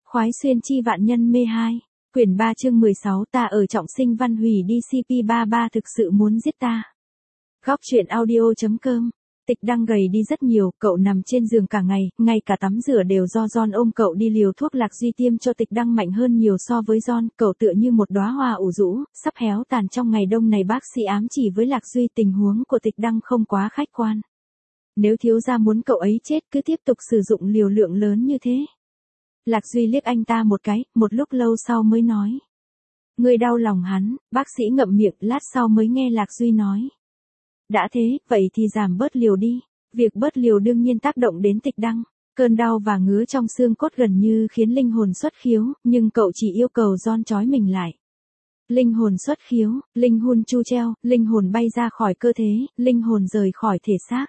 Khoái xuyên chi vạn nhân mê 2, quyển 3 chương 16 ta ở trọng sinh văn hủy đi CP33 thực sự muốn giết ta. Góc truyện audio.com. Tịch đang gầy đi rất nhiều, cậu nằm trên giường cả ngày, ngay cả tắm rửa đều do John ôm cậu đi liều thuốc Lạc Duy tiêm cho Tịch đang mạnh hơn nhiều so với John, cậu tựa như một đóa hoa ủ rũ, sắp héo tàn trong ngày đông này. Bác sĩ ám chỉ với Lạc Duy tình huống của Tịch đang không quá khách quan. Nếu thiếu gia muốn cậu ấy chết cứ tiếp tục sử dụng liều lượng lớn như thế. Lạc Duy liếc anh ta một cái, một lúc lâu sau mới nói. Người đau lòng hắn, bác sĩ ngậm miệng, lát sau mới nghe Lạc Duy nói. Đã thế, vậy thì giảm bớt liều đi. Việc bớt liều đương nhiên tác động đến Tịch đăng. Cơn đau và ngứa trong xương cốt gần như khiến linh hồn xuất khiếu, nhưng cậu chỉ yêu cầu John trói mình lại. Linh hồn xuất khiếu, linh hồn chu treo, linh hồn bay ra khỏi cơ thể, linh hồn rời khỏi thể xác.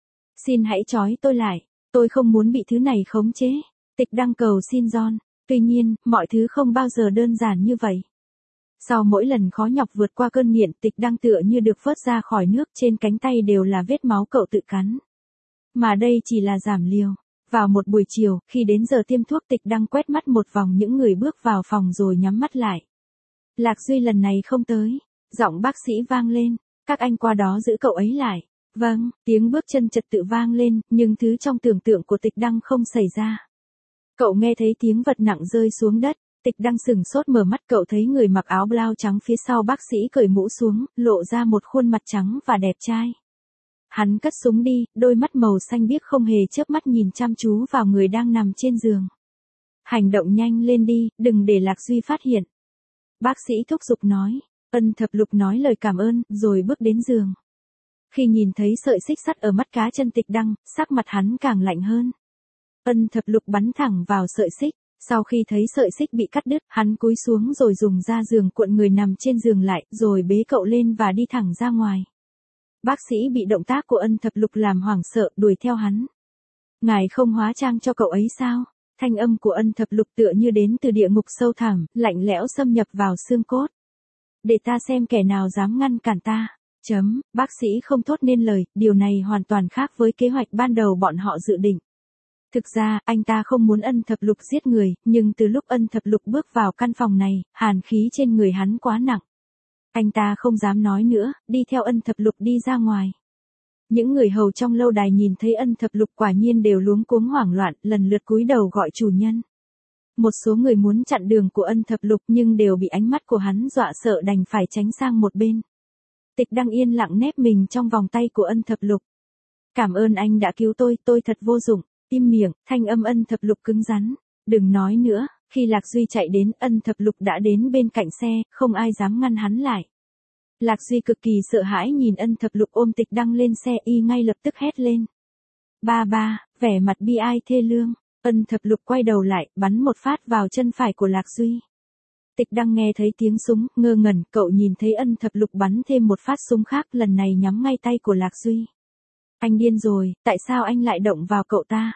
Xin hãy trói tôi lại, tôi không muốn bị thứ này khống chế. Tịch đăng cầu xin John, tuy nhiên, mọi thứ không bao giờ đơn giản như vậy. Sau mỗi lần khó nhọc vượt qua cơn nghiện, Tịch đăng tựa như được vớt ra khỏi nước, trên cánh tay đều là vết máu cậu tự cắn. Mà đây chỉ là giảm liều. Vào một buổi chiều, khi đến giờ tiêm thuốc, Tịch đăng quét mắt một vòng những người bước vào phòng rồi nhắm mắt lại. Lạc Duy lần này không tới. Giọng bác sĩ vang lên, các anh qua đó giữ cậu ấy lại. Vâng, tiếng bước chân trật tự vang lên, nhưng thứ trong tưởng tượng của Tịch đăng không xảy ra. Cậu nghe thấy tiếng vật nặng rơi xuống đất, Tịch đăng sửng sốt mở mắt, cậu thấy người mặc áo blau trắng phía sau bác sĩ cởi mũ xuống, lộ ra một khuôn mặt trắng và đẹp trai. Hắn cất súng đi, đôi mắt màu xanh biếc không hề chớp mắt nhìn chăm chú vào người đang nằm trên giường. Hành động nhanh lên đi, đừng để Lạc Duy phát hiện. Bác sĩ thúc giục nói, Ân Thập Lục nói lời cảm ơn, rồi bước đến giường. Khi nhìn thấy sợi xích sắt ở mắt cá chân Tịch đăng, sắc mặt hắn càng lạnh hơn. Ân Thập Lục bắn thẳng vào sợi xích, sau khi thấy sợi xích bị cắt đứt, hắn cúi xuống rồi dùng da giường cuộn người nằm trên giường lại, rồi bế cậu lên và đi thẳng ra ngoài. Bác sĩ bị động tác của Ân Thập Lục làm hoảng sợ, đuổi theo hắn. Ngài không hóa trang cho cậu ấy sao? Thanh âm của Ân Thập Lục tựa như đến từ địa ngục sâu thẳm, lạnh lẽo xâm nhập vào xương cốt. Để ta xem kẻ nào dám ngăn cản ta. Bác sĩ không thốt nên lời, điều này hoàn toàn khác với kế hoạch ban đầu bọn họ dự định. Thực ra, anh ta không muốn Ân Thập Lục giết người, nhưng từ lúc Ân Thập Lục bước vào căn phòng này, hàn khí trên người hắn quá nặng. Anh ta không dám nói nữa, đi theo Ân Thập Lục đi ra ngoài. Những người hầu trong lâu đài nhìn thấy Ân Thập Lục quả nhiên đều luống cuống hoảng loạn, lần lượt cúi đầu gọi chủ nhân. Một số người muốn chặn đường của Ân Thập Lục nhưng đều bị ánh mắt của hắn dọa sợ đành phải tránh sang một bên. Tịch đăng yên lặng nép mình trong vòng tay của Ân Thập Lục. Cảm ơn anh đã cứu tôi thật vô dụng. Im miệng, thanh âm Ân Thập Lục cứng rắn. Đừng nói nữa, khi Lạc Duy chạy đến, Ân Thập Lục đã đến bên cạnh xe, không ai dám ngăn hắn lại. Lạc Duy cực kỳ sợ hãi nhìn Ân Thập Lục ôm Tịch đăng lên xe, y ngay lập tức hét lên. Ba, vẻ mặt bi ai thê lương. Ân Thập Lục quay đầu lại, bắn một phát vào chân phải của Lạc Duy. Tịch đăng nghe thấy tiếng súng, ngơ ngẩn, cậu nhìn thấy Ân Thập Lục bắn thêm một phát súng khác, lần này nhắm ngay tay của Lạc Duy. Anh điên rồi, tại sao anh lại động vào cậu ta?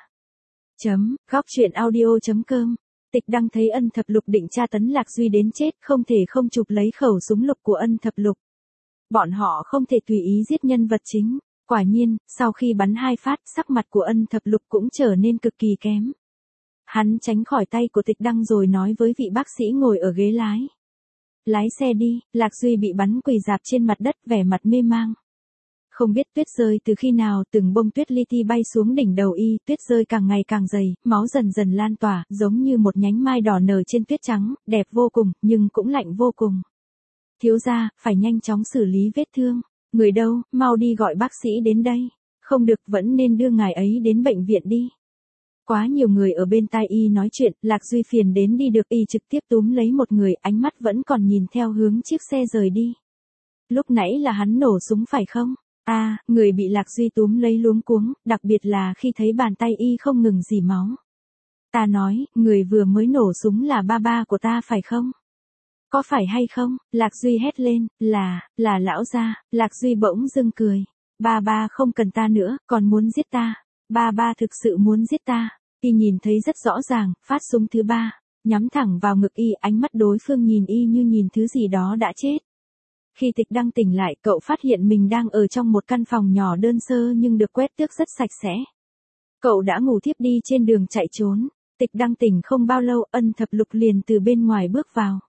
Góc truyện audio.com. Tịch đăng thấy Ân Thập Lục định tra tấn Lạc Duy đến chết, không thể không chụp lấy khẩu súng lục của Ân Thập Lục. Bọn họ không thể tùy ý giết nhân vật chính. Quả nhiên, sau khi bắn 2 phát, sắc mặt của Ân Thập Lục cũng trở nên cực kỳ kém. Hắn tránh khỏi tay của Tịch đăng rồi nói với vị bác sĩ ngồi ở ghế lái. Lái xe đi. Lạc Duy bị bắn quỳ rạp trên mặt đất, vẻ mặt mê mang. Không biết tuyết rơi từ khi nào, từng bông tuyết li ti bay xuống đỉnh đầu y, tuyết rơi càng ngày càng dày, máu dần dần lan tỏa, giống như một nhánh mai đỏ nở trên tuyết trắng, đẹp vô cùng, nhưng cũng lạnh vô cùng. Thiếu gia, phải nhanh chóng xử lý vết thương. Người đâu, mau đi gọi bác sĩ đến đây. Không được, vẫn nên đưa ngài ấy đến bệnh viện đi. Quá nhiều người ở bên tai y nói chuyện, Lạc Duy phiền đến đi được, y trực tiếp túm lấy một người, ánh mắt vẫn còn nhìn theo hướng chiếc xe rời đi. Lúc nãy là hắn nổ súng phải không? Người bị Lạc Duy túm lấy luống cuống, đặc biệt là khi thấy bàn tay y không ngừng rỉ máu. Ta nói, người vừa mới nổ súng là ba của ta phải không? Có phải hay không? Lạc Duy hét lên, là lão gia. Lạc Duy bỗng dưng cười. Ba không cần ta nữa, còn muốn giết ta. Ba thực sự muốn giết ta. Y nhìn thấy rất rõ ràng, phát súng thứ 3, nhắm thẳng vào ngực y, ánh mắt đối phương nhìn y như nhìn thứ gì đó đã chết. Khi Tịch đăng tỉnh lại, cậu phát hiện mình đang ở trong một căn phòng nhỏ đơn sơ nhưng được quét tước rất sạch sẽ. Cậu đã ngủ thiếp đi trên đường chạy trốn. Tịch Đăng tỉnh không bao lâu, Ân Thập Lục liền từ bên ngoài bước vào.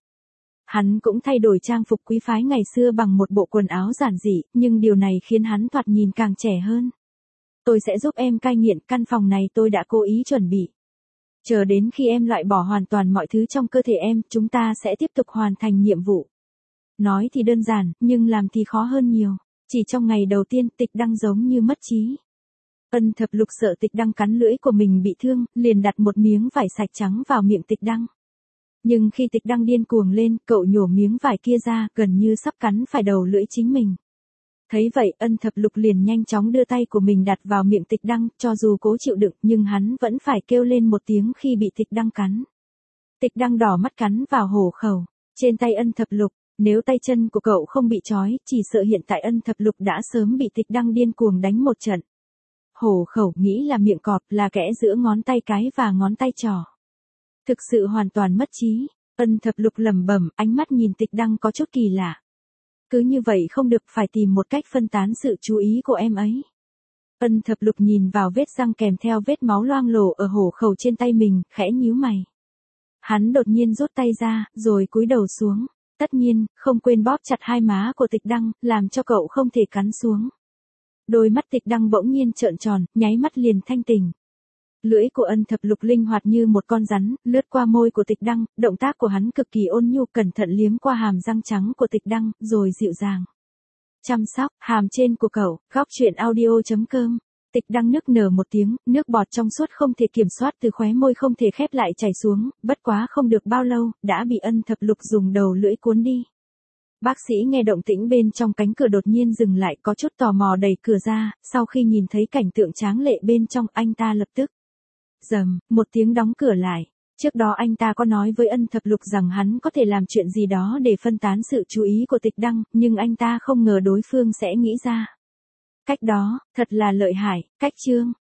Hắn cũng thay đổi trang phục quý phái ngày xưa bằng một bộ quần áo giản dị, nhưng điều này khiến hắn thoạt nhìn càng trẻ hơn. Tôi sẽ giúp em cai nghiện, căn phòng này tôi đã cố ý chuẩn bị. Chờ đến khi em loại bỏ hoàn toàn mọi thứ trong cơ thể em, chúng ta sẽ tiếp tục hoàn thành nhiệm vụ. Nói thì đơn giản, nhưng làm thì khó hơn nhiều. Chỉ trong ngày đầu tiên, Tịch Đăng giống như mất trí. Ân Thập Lục sợ Tịch Đăng cắn lưỡi của mình bị thương, liền đặt một miếng vải sạch trắng vào miệng Tịch Đăng. Nhưng khi Tịch Đăng điên cuồng lên, cậu nhổ miếng vải kia ra, gần như sắp cắn phải đầu lưỡi chính mình. Thấy vậy, Ân Thập Lục liền nhanh chóng đưa tay của mình đặt vào miệng Tịch Đăng, cho dù cố chịu đựng, nhưng hắn vẫn phải kêu lên một tiếng khi bị Tịch Đăng cắn. Tịch Đăng đỏ mắt cắn vào hổ khẩu, trên tay Ân Thập Lục. Nếu tay chân của cậu không bị trói, chỉ sợ hiện tại Ân Thập Lục đã sớm bị Tịch Đăng điên cuồng đánh một trận. Hổ khẩu nghĩ là miệng cọp, là kẽ giữa ngón tay cái và ngón tay trỏ. Thực sự hoàn toàn mất trí. Ân Thập Lục lẩm bẩm, ánh mắt nhìn Tịch Đăng có chút kỳ lạ. Cứ như vậy không được, phải tìm một cách phân tán sự chú ý của em ấy. Ân Thập Lục nhìn vào vết răng kèm theo vết máu loang lổ ở hổ khẩu trên tay mình, khẽ nhíu mày. Hắn đột nhiên rút tay ra, rồi cúi đầu xuống. Tất nhiên, không quên bóp chặt hai má của Tịch Đăng, làm cho cậu không thể cắn xuống. Đôi mắt Tịch Đăng bỗng nhiên trợn tròn, nháy mắt liền thanh tỉnh. Lưỡi của Ân Thập Lục linh hoạt như một con rắn, lướt qua môi của Tịch Đăng, động tác của hắn cực kỳ ôn nhu, cẩn thận liếm qua hàm răng trắng của Tịch Đăng, rồi dịu dàng chăm sóc hàm trên của cậu. Góc truyện audio.com. Tịch Đăng nức nở một tiếng, nước bọt trong suốt không thể kiểm soát từ khóe môi không thể khép lại chảy xuống, bất quá không được bao lâu, đã bị Ân Thập Lục dùng đầu lưỡi cuốn đi. Bác sĩ nghe động tĩnh bên trong cánh cửa đột nhiên dừng lại, có chút tò mò đẩy cửa ra, sau khi nhìn thấy cảnh tượng tráng lệ bên trong, anh ta lập tức rầm một tiếng đóng cửa lại. Trước đó anh ta có nói với Ân Thập Lục rằng hắn có thể làm chuyện gì đó để phân tán sự chú ý của Tịch Đăng, nhưng anh ta không ngờ đối phương sẽ nghĩ ra cách đó. Thật là lợi hại. Cách chương